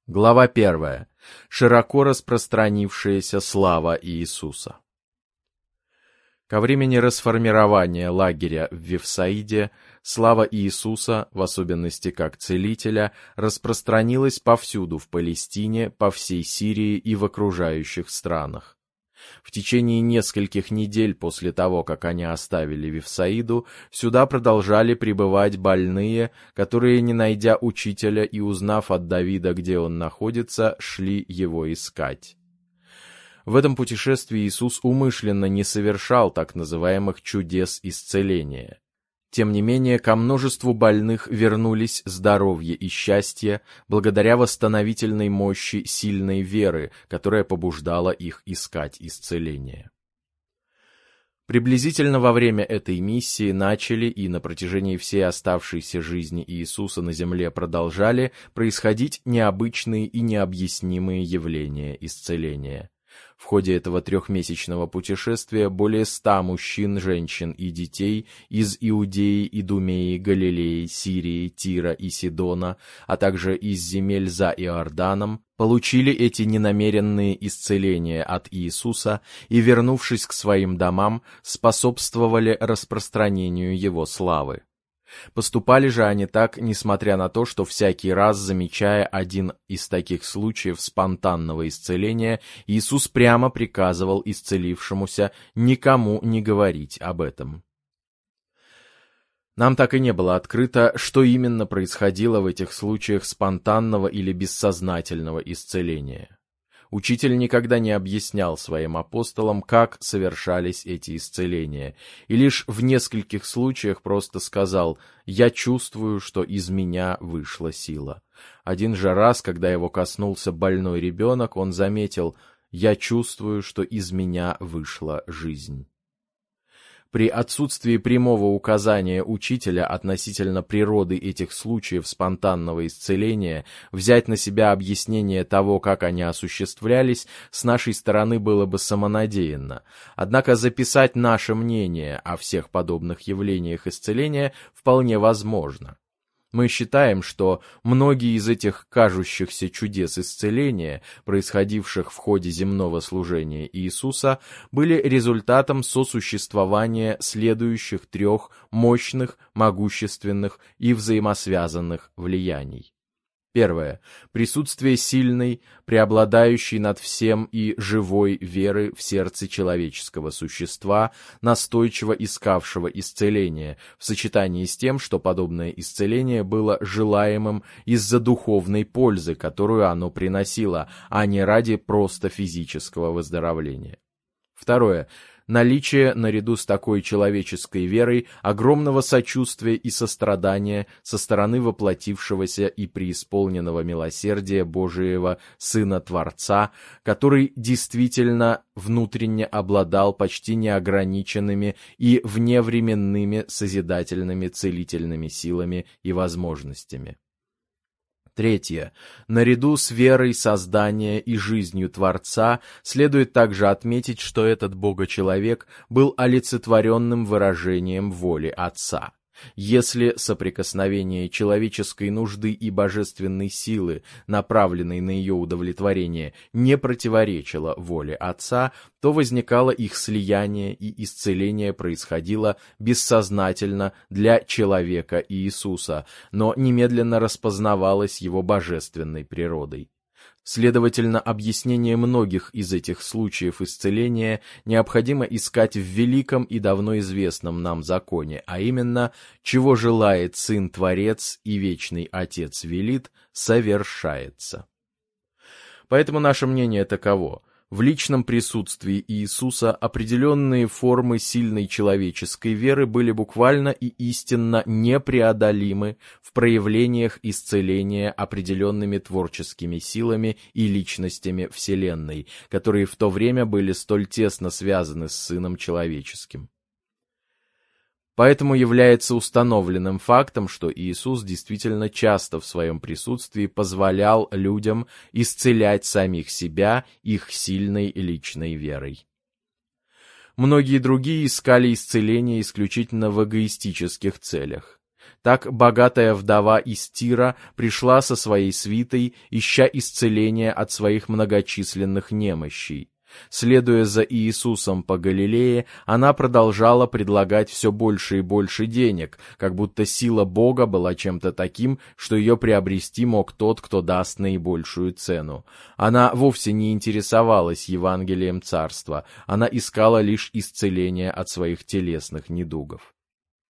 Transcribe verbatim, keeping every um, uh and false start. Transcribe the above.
Глава первая. Широко распространившаяся слава Иисуса. Ко времени расформирования лагеря в Вифсаиде слава Иисуса, в особенности как Целителя, распространилась повсюду в Палестине, по всей Сирии и в окружающих странах. В течение нескольких недель после того, как они оставили Вифсаиду, сюда продолжали прибывать больные, которые, не найдя учителя и узнав от Давида, где он находится, шли его искать. В этом путешествии Иисус умышленно не совершал так называемых чудес исцеления. Тем не менее, ко множеству больных вернулись здоровье и счастье благодаря восстановительной мощи сильной веры, которая побуждала их искать исцеление. Приблизительно во время этой миссии начали и на протяжении всей оставшейся жизни Иисуса на земле продолжали происходить необычные и необъяснимые явления исцеления. В ходе этого трехмесячного путешествия более ста мужчин, женщин и детей из Иудеи, Идумеи, Галилеи, Сирии, Тира и Сидона, а также из земель за Иорданом, получили эти ненамеренные исцеления от Иисуса и, вернувшись к своим домам, способствовали распространению Его славы. Поступали же они так, несмотря на то, что всякий раз, замечая один из таких случаев спонтанного исцеления, Иисус прямо приказывал исцелившемуся никому не говорить об этом. Нам так и не было открыто, что именно происходило в этих случаях спонтанного или бессознательного исцеления. Учитель никогда не объяснял своим апостолам, как совершались эти исцеления, и лишь в нескольких случаях просто сказал: «Я чувствую, что из меня вышла сила». Один же раз, когда его коснулся больной ребенок, он заметил: «Я чувствую, что из меня вышла жизнь». При отсутствии прямого указания учителя относительно природы этих случаев спонтанного исцеления взять на себя объяснение того, как они осуществлялись, с нашей стороны было бы самонадеянно. Однако записать наше мнение о всех подобных явлениях исцеления вполне возможно. Мы считаем, что многие из этих кажущихся чудес исцеления, происходивших в ходе земного служения Иисуса, были результатом сосуществования следующих трех мощных, могущественных и взаимосвязанных влияний. Первое. Присутствие сильной, преобладающей над всем и живой веры в сердце человеческого существа, настойчиво искавшего исцеления, в сочетании с тем, что подобное исцеление было желаемым из-за духовной пользы, которую оно приносило, а не ради просто физического выздоровления. Второе. Наличие, наряду с такой человеческой верой, огромного сочувствия и сострадания со стороны воплотившегося и преисполненного милосердия Божиего Сына Творца, который действительно внутренне обладал почти неограниченными и вневременными созидательными целительными силами и возможностями. Третье. Наряду с верой создания и жизнью Творца следует также отметить, что этот Бога-человек был олицетворенным выражением воли Отца. Если соприкосновение человеческой нужды и божественной силы, направленной на ее удовлетворение, не противоречило воле Отца, то возникало их слияние, и исцеление происходило бессознательно для человека Иисуса, но немедленно распознавалось его божественной природой. Следовательно, объяснение многих из этих случаев исцеления необходимо искать в великом и давно известном нам законе, а именно, чего желает Сын-Творец и Вечный Отец велит, совершается. Поэтому наше мнение таково: в личном присутствии Иисуса определенные формы сильной человеческой веры были буквально и истинно непреодолимы в проявлениях исцеления определенными творческими силами и личностями Вселенной, которые в то время были столь тесно связаны с Сыном Человеческим. Поэтому является установленным фактом, что Иисус действительно часто в своем присутствии позволял людям исцелять самих себя их сильной личной верой. Многие другие искали исцеление исключительно в эгоистических целях. Так богатая вдова из Тира пришла со своей свитой, ища исцеления от своих многочисленных немощей. Следуя за Иисусом по Галилее, она продолжала предлагать все больше и больше денег, как будто сила Бога была чем-то таким, что ее приобрести мог тот, кто даст наибольшую цену. Она вовсе не интересовалась Евангелием Царства, она искала лишь исцеления от своих телесных недугов.